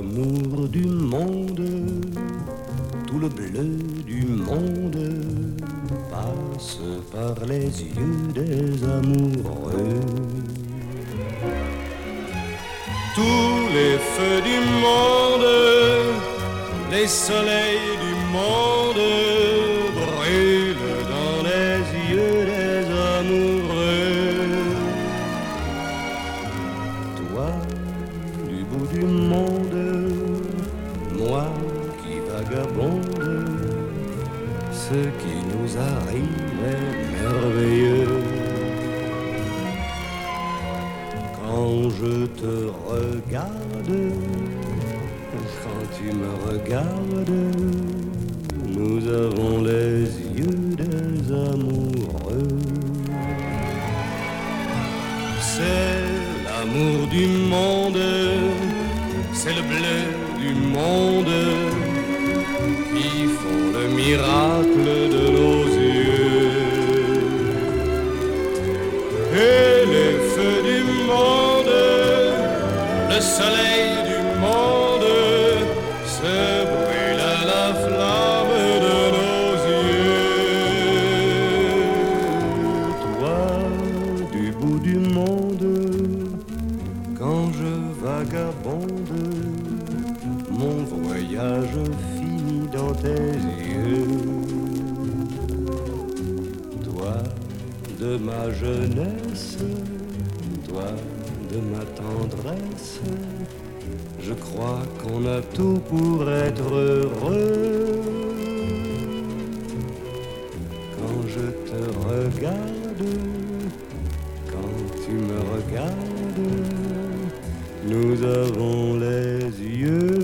l'amour du monde, tout le bleu du monde passe par les yeux des amoureux. Tous les feux du monde, les soleils du monde brûlent dans les yeux des amoureux. Toi, du bout du monde, moi qui vagabonde, ce qui nous arrive est merveilleux. Quand je te regarde, quand tu me regardes, nous avons les yeux des amoureux. C'est l'amour du monde, c'est le bleu du monde qui font le miracle de nos yeux. Et les feux du monde, le soleil du monde se brûle à la flamme de nos yeux. Toi, du bout du monde, quand je vagabonde, mon voyage finit dans tes yeux. Toi, de ma jeunesse, toi, de ma tendresse, je crois qu'on a tout pour être heureux. Quand je te regarde, quand tu me regardes, nous avons les yeux